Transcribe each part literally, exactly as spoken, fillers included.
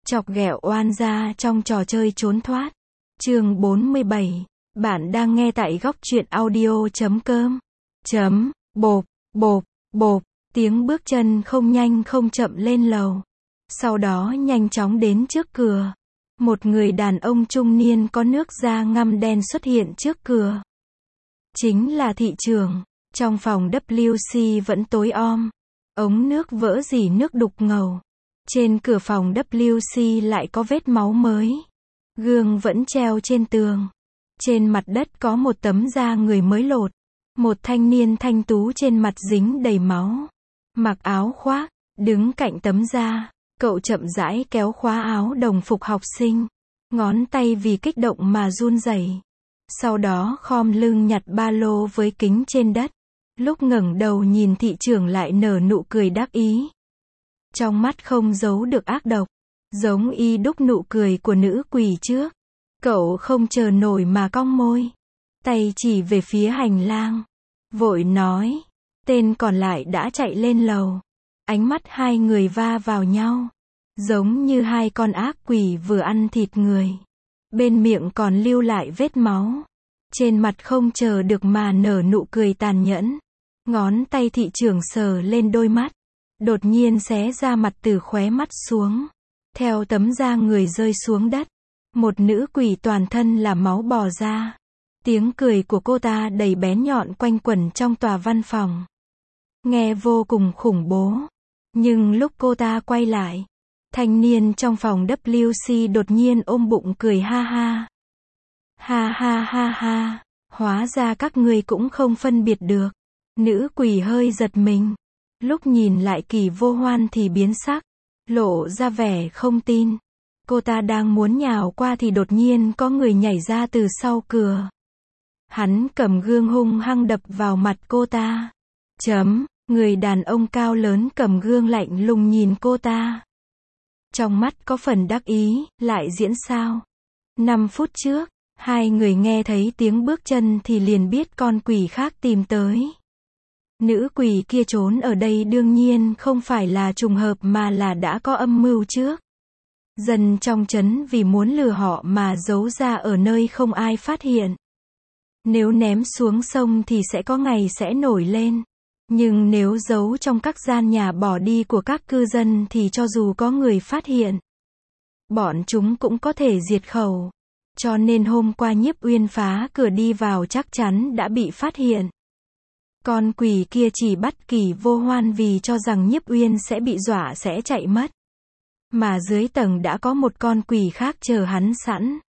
Chọc ghẹo oan gia trong trò chơi trốn thoát. Chương bốn mươi bảy. Bạn đang nghe tại góc truyện audio chấm com. Chấm, bộp, bộp, bộp, tiếng bước chân không nhanh không chậm lên lầu. Sau đó nhanh chóng đến trước cửa. Một người đàn ông trung niên có nước da ngăm đen xuất hiện trước cửa. Chính là thị trưởng. Trong phòng W C vẫn tối om. Ống nước vỡ rỉ nước đục ngầu. Trên cửa phòng W C lại có vết máu mới. Gương vẫn treo trên tường. Trên mặt đất có một tấm da người mới lột. Một thanh niên thanh tú trên mặt dính đầy máu. Mặc áo khoác, đứng cạnh tấm da. Cậu chậm rãi kéo khóa áo đồng phục học sinh. Ngón tay vì kích động mà run rẩy. Sau đó khom lưng nhặt ba lô với kính trên đất. Lúc ngẩng đầu nhìn thị trưởng lại nở nụ cười đắc ý. Trong mắt không giấu được ác độc. Giống y đúc nụ cười của nữ quỷ trước. Cậu không chờ nổi mà cong môi. Tay chỉ về phía hành lang. Vội nói. Tên còn lại đã chạy lên lầu. Ánh mắt hai người va vào nhau. Giống như hai con ác quỷ vừa ăn thịt người. Bên miệng còn lưu lại vết máu. Trên mặt không chờ được mà nở nụ cười tàn nhẫn. Ngón tay thị trưởng sờ lên đôi mắt. Đột nhiên xé ra mặt từ khóe mắt xuống. Theo tấm da người rơi xuống đất. Một nữ quỷ toàn thân là máu bò ra. Tiếng cười của cô ta đầy bén nhọn quanh quẩn trong tòa văn phòng. Nghe vô cùng khủng bố. Nhưng lúc cô ta quay lại. Thanh niên trong phòng W C đột nhiên ôm bụng cười ha ha. Ha ha ha ha. Hóa ra các ngươi cũng không phân biệt được. Nữ quỷ hơi giật mình. Lúc nhìn lại Kỳ Vô Hoan thì biến sắc. Lộ ra vẻ không tin. Cô ta đang muốn nhào qua thì đột nhiên có người nhảy ra từ sau cửa. Hắn cầm gương hung hăng đập vào mặt cô ta. Chấm, người đàn ông cao lớn cầm gương lạnh lùng nhìn cô ta. Trong mắt có phần đắc ý, lại diễn sao? Năm phút trước, hai người nghe thấy tiếng bước chân thì liền biết con quỷ khác tìm tới. Nữ quỷ kia trốn ở đây đương nhiên không phải là trùng hợp mà là đã có âm mưu trước. Dân trong trấn vì muốn lừa họ mà giấu ra ở nơi không ai phát hiện. Nếu ném xuống sông thì sẽ có ngày sẽ nổi lên. Nhưng nếu giấu trong các gian nhà bỏ đi của các cư dân thì cho dù có người phát hiện, bọn chúng cũng có thể diệt khẩu. Cho nên hôm qua Nhiếp Uyên phá cửa đi vào chắc chắn đã bị phát hiện. Con quỷ kia chỉ bắt Kỳ Vô Hoan vì cho rằng Nhiếp Uyên sẽ bị dọa sẽ chạy mất. Mà dưới tầng đã có một con quỷ khác chờ hắn sẵn.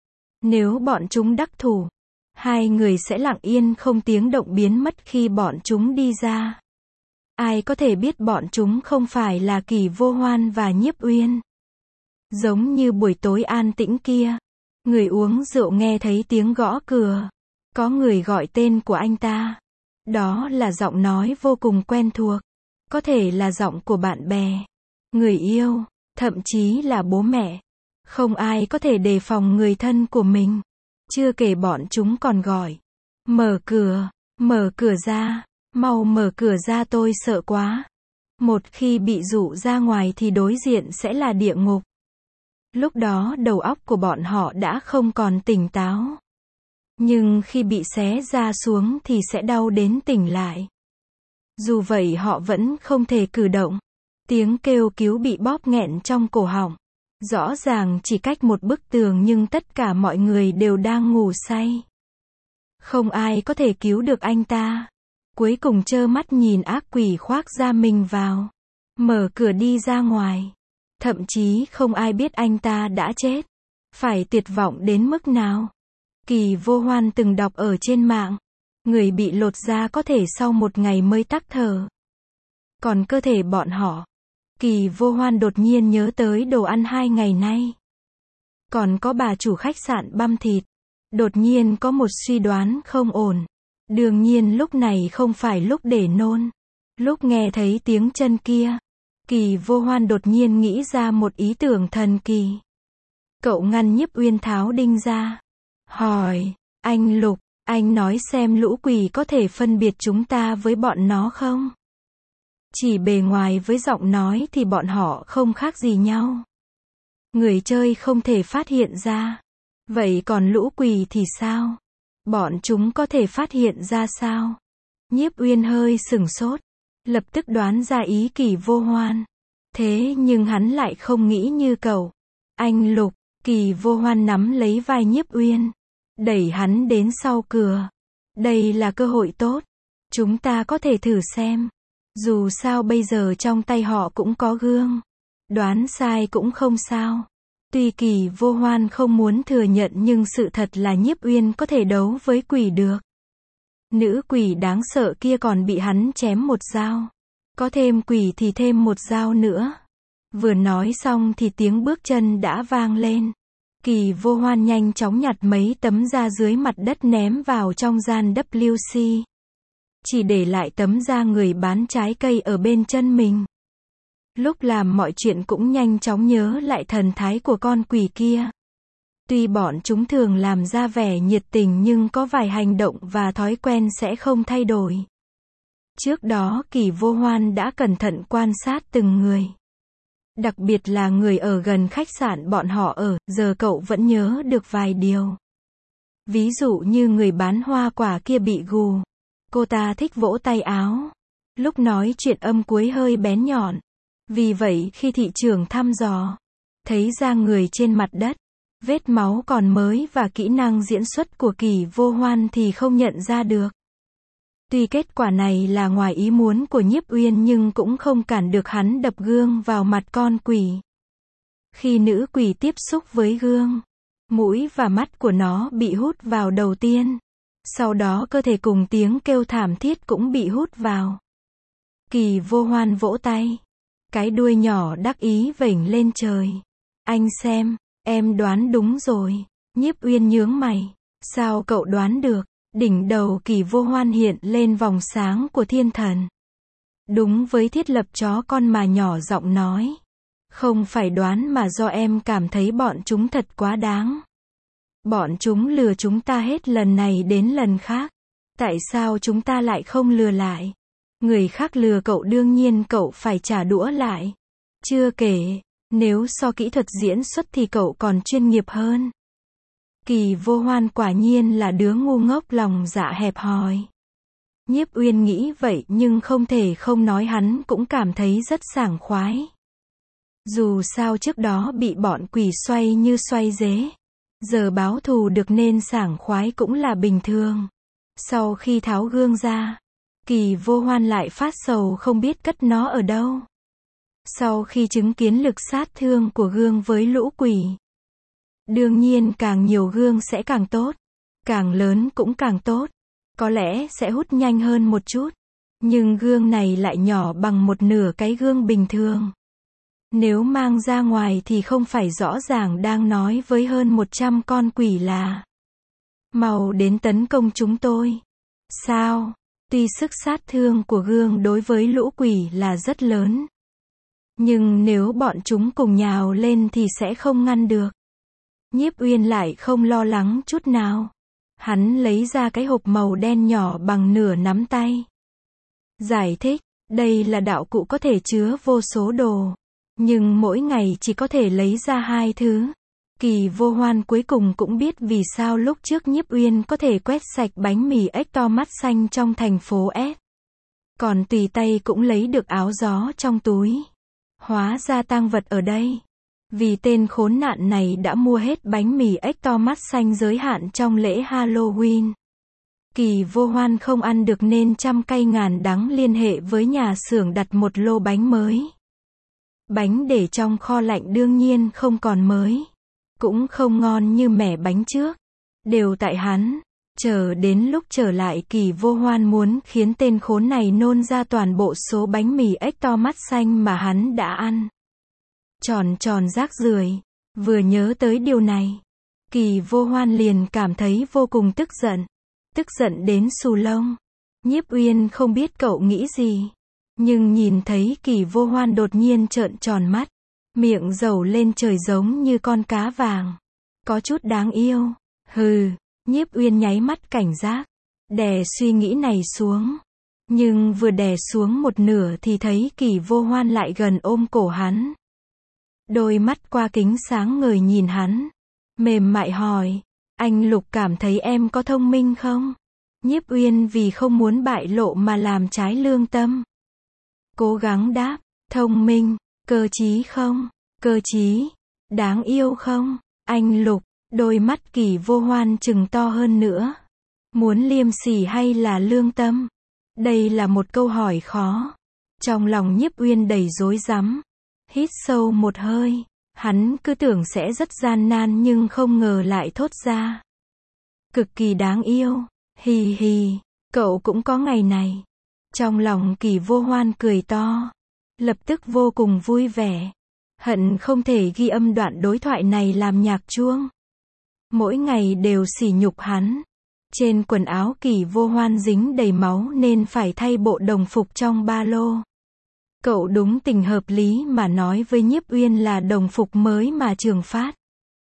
Nếu bọn chúng đắc thủ, hai người sẽ lặng yên không tiếng động biến mất khi bọn chúng đi ra. Ai có thể biết bọn chúng không phải là Kỳ Vô Hoan và Nhiếp Uyên. Giống như buổi tối an tĩnh kia. Người uống rượu nghe thấy tiếng gõ cửa. Có người gọi tên của anh ta. Đó là giọng nói vô cùng quen thuộc. Có thể là giọng của bạn bè, người yêu, thậm chí là bố mẹ. Không ai có thể đề phòng người thân của mình. Chưa kể bọn chúng còn gọi. Mở cửa, mở cửa ra, mau mở cửa ra tôi sợ quá. Một khi bị dụ ra ngoài thì đối diện sẽ là địa ngục. Lúc đó đầu óc của bọn họ đã không còn tỉnh táo. Nhưng khi bị xé ra xuống thì sẽ đau đến tỉnh lại. Dù vậy họ vẫn không thể cử động. Tiếng kêu cứu bị bóp nghẹn trong cổ họng. Rõ ràng chỉ cách một bức tường nhưng tất cả mọi người đều đang ngủ say. Không ai có thể cứu được anh ta. Cuối cùng trơ mắt nhìn ác quỷ khoác da mình vào. Mở cửa đi ra ngoài. Thậm chí không ai biết anh ta đã chết. Phải tuyệt vọng đến mức nào? Kỳ Vô Hoan từng đọc ở trên mạng. Người bị lột da có thể sau một ngày mới tắc thở. Còn cơ thể bọn họ. Kỳ Vô Hoan đột nhiên nhớ tới đồ ăn hai ngày nay. Còn có bà chủ khách sạn băm thịt. Đột nhiên có một suy đoán không ổn. Đương nhiên lúc này không phải lúc để nôn. Lúc nghe thấy tiếng chân kia. Kỳ Vô Hoan đột nhiên nghĩ ra một ý tưởng thần kỳ. Cậu ngăn Nhiếp Uyên tháo đinh ra. Hỏi, anh Lục, anh nói xem lũ quỷ có thể phân biệt chúng ta với bọn nó không? Chỉ bề ngoài với giọng nói thì bọn họ không khác gì nhau. Người chơi không thể phát hiện ra. Vậy còn lũ quỷ thì sao? Bọn chúng có thể phát hiện ra sao? Nhiếp Uyên hơi sửng sốt, lập tức đoán ra ý Kỳ Vô Hoan. Thế nhưng hắn lại không nghĩ như cậu. Anh Lục, Kỳ Vô Hoan nắm lấy vai Nhiếp Uyên, đẩy hắn đến sau cửa. Đây là cơ hội tốt. Chúng ta có thể thử xem. Dù sao bây giờ trong tay họ cũng có gương. Đoán sai cũng không sao. Tuy Kỳ Vô Hoan không muốn thừa nhận nhưng sự thật là Nhiếp Uyên có thể đấu với quỷ được. Nữ quỷ đáng sợ kia còn bị hắn chém một dao. Có thêm quỷ thì thêm một dao nữa. Vừa nói xong thì tiếng bước chân đã vang lên. Kỳ Vô Hoan nhanh chóng nhặt mấy tấm da dưới mặt đất ném vào trong gian W C. Chỉ để lại tấm da người bán trái cây ở bên chân mình. Lúc làm mọi chuyện cũng nhanh chóng nhớ lại thần thái của con quỷ kia. Tuy bọn chúng thường làm ra vẻ nhiệt tình nhưng có vài hành động và thói quen sẽ không thay đổi. Trước đó Kỳ Vô Hoan đã cẩn thận quan sát từng người. Đặc biệt là người ở gần khách sạn bọn họ ở, giờ cậu vẫn nhớ được vài điều. Ví dụ như người bán hoa quả kia bị gù. Cô ta thích vỗ tay áo. Lúc nói chuyện âm cuối hơi bén nhọn. Vì vậy khi thị trưởng thăm dò, thấy da người trên mặt đất, vết máu còn mới và kỹ năng diễn xuất của Kỳ Vô Hoan thì không nhận ra được. Tuy kết quả này là ngoài ý muốn của Nhiếp Uyên nhưng cũng không cản được hắn đập gương vào mặt con quỷ. Khi nữ quỷ tiếp xúc với gương, mũi và mắt của nó bị hút vào đầu tiên. Sau đó cơ thể cùng tiếng kêu thảm thiết cũng bị hút vào. Kỳ Vô Hoan vỗ tay. Cái đuôi nhỏ đắc ý vểnh lên trời. Anh xem, em đoán đúng rồi. Nhiếp Uyên nhướng mày. Sao cậu đoán được? Đỉnh đầu Kỳ Vô Hoan hiện lên vòng sáng của thiên thần. Đúng với thiết lập chó con mà nhỏ giọng nói. Không phải đoán mà do em cảm thấy bọn chúng thật quá đáng. Bọn chúng lừa chúng ta hết lần này đến lần khác. Tại sao chúng ta lại không lừa lại? Người khác lừa cậu đương nhiên cậu phải trả đũa lại. Chưa kể, nếu so kỹ thuật diễn xuất thì cậu còn chuyên nghiệp hơn. Kỳ Vô Hoan quả nhiên là đứa ngu ngốc lòng dạ hẹp hòi. Nhiếp Uyên nghĩ vậy nhưng không thể không nói hắn cũng cảm thấy rất sảng khoái. Dù sao trước đó bị bọn quỷ xoay như xoay dế. Giờ báo thù được nên sảng khoái cũng là bình thường. Sau khi tháo gương ra, Kỳ Vô Hoan lại phát sầu không biết cất nó ở đâu. Sau khi chứng kiến lực sát thương của gương với lũ quỷ. Đương nhiên càng nhiều gương sẽ càng tốt. Càng lớn cũng càng tốt. Có lẽ sẽ hút nhanh hơn một chút. Nhưng gương này lại nhỏ bằng một nửa cái gương bình thường. Nếu mang ra ngoài thì không phải rõ ràng đang nói với hơn một trăm con quỷ là mau đến tấn công chúng tôi. Sao? Tuy sức sát thương của gương đối với lũ quỷ là rất lớn. Nhưng nếu bọn chúng cùng nhào lên thì sẽ không ngăn được. Nhiếp Uyên lại không lo lắng chút nào. Hắn lấy ra cái hộp màu đen nhỏ bằng nửa nắm tay. Giải thích, đây là đạo cụ có thể chứa vô số đồ. Nhưng mỗi ngày chỉ có thể lấy ra hai thứ. Kỳ Vô Hoan cuối cùng cũng biết vì sao lúc trước Nhiếp Uyên có thể quét sạch bánh mì ếch to mắt xanh trong thành phố S. Còn tùy tay cũng lấy được áo gió trong túi. Hóa ra tang vật ở đây. Vì tên khốn nạn này đã mua hết bánh mì ếch to mắt xanh giới hạn trong lễ Halloween. Kỳ Vô Hoan không ăn được nên trăm cay ngàn đắng liên hệ với nhà xưởng đặt một lô bánh mới. Bánh để trong kho lạnh đương nhiên không còn mới. Cũng không ngon như mẻ bánh trước. Đều tại hắn. Chờ đến lúc trở lại Kỳ Vô Hoan muốn khiến tên khốn này nôn ra toàn bộ số bánh mì ếch to mắt xanh mà hắn đã ăn. Tròn tròn rác rưởi. Vừa nhớ tới điều này, Kỳ Vô Hoan liền cảm thấy vô cùng tức giận. Tức giận đến xù lông. Nhiếp Uyên không biết cậu nghĩ gì. Nhưng nhìn thấy Kỳ Vô Hoan đột nhiên trợn tròn mắt. Miệng rầu lên trời giống như con cá vàng. Có chút đáng yêu. Hừ, Nhiếp Uyên nháy mắt cảnh giác. Đè suy nghĩ này xuống. Nhưng vừa đè xuống một nửa thì thấy Kỳ Vô Hoan lại gần ôm cổ hắn. đôi mắt qua kính sáng ngời nhìn hắn, mềm mại hỏi, anh Lục cảm thấy em có thông minh không? Nhiếp Uyên vì không muốn bại lộ mà làm trái lương tâm. Cố gắng đáp, thông minh, cơ trí không? Cơ trí, đáng yêu không? Anh Lục, đôi mắt Kỷ Vô Hoan trừng to hơn nữa. Muốn liêm sỉ hay là lương tâm? Đây là một câu hỏi khó. Trong lòng Nhiếp Uyên đầy rối rắm. Hít sâu một hơi, hắn cứ tưởng sẽ rất gian nan nhưng không ngờ lại thốt ra. Cực kỳ đáng yêu, hì hì, cậu cũng có ngày này. Trong lòng Kỷ Vô Hoan cười to, lập tức vô cùng vui vẻ. Hận không thể ghi âm đoạn đối thoại này làm nhạc chuông. Mỗi ngày đều sỉ nhục hắn. Trên quần áo Kỷ Vô Hoan dính đầy máu nên phải thay bộ đồng phục trong ba lô. Cậu đúng tình hợp lý mà nói với Nhiếp Uyên là đồng phục mới mà Trường phát.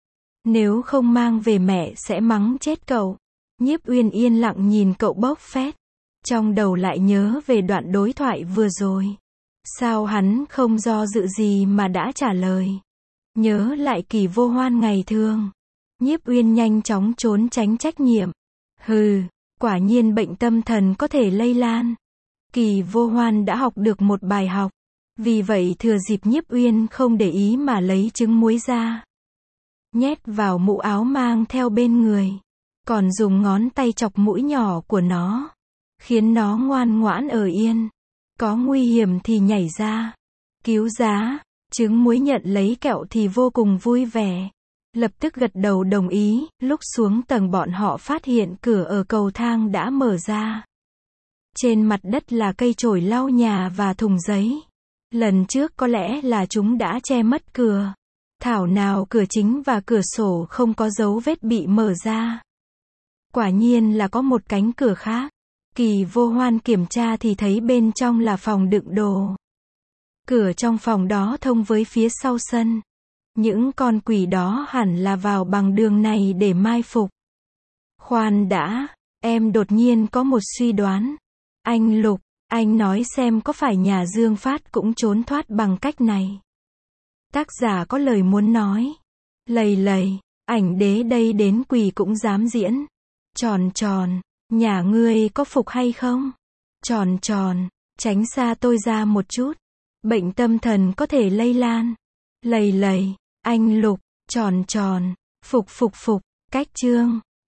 Nếu không mang về mẹ sẽ mắng chết cậu. Nhiếp Uyên yên lặng nhìn cậu bốc phét. Trong đầu lại nhớ về đoạn đối thoại vừa rồi. Sao hắn không do dự gì mà đã trả lời. Nhớ lại Kỷ Vô Hoan ngày thường. Nhiếp Uyên nhanh chóng trốn tránh trách nhiệm. Hừ, quả nhiên bệnh tâm thần có thể lây lan. Kỷ Vô Hoan đã học được một bài học. Vì vậy thừa dịp Nhiếp Uyên không để ý mà lấy trứng muối ra. Nhét vào mũ áo mang theo bên người. Còn dùng ngón tay chọc mũi nhỏ của nó. Khiến nó ngoan ngoãn ở yên. Có nguy hiểm thì nhảy ra. Cứu giá. Trứng muối nhận lấy kẹo thì vô cùng vui vẻ. Lập tức gật đầu đồng ý. Lúc xuống tầng bọn họ phát hiện cửa ở cầu thang đã mở ra. Trên mặt đất là cây chổi lau nhà và thùng giấy. Lần trước có lẽ là chúng đã che mất cửa. Thảo nào cửa chính và cửa sổ không có dấu vết bị mở ra. Quả nhiên là có một cánh cửa khác. Kỷ Vô Hoan kiểm tra thì thấy bên trong là phòng đựng đồ. Cửa trong phòng đó thông với phía sau sân. Những con quỷ đó hẳn là vào bằng đường này để mai phục. Khoan đã, em đột nhiên có một suy đoán. Anh Lục, anh nói xem có phải nhà Dương Phát cũng trốn thoát bằng cách này. Tác giả có lời muốn nói. Lầy lầy, ảnh đế đây đến quỷ cũng dám diễn. Tròn tròn, nhà ngươi có phục hay không? Tròn tròn, tránh xa tôi ra một chút. Bệnh tâm thần có thể lây lan. Lầy lầy, anh Lục, tròn tròn, phục phục phục, cách chương.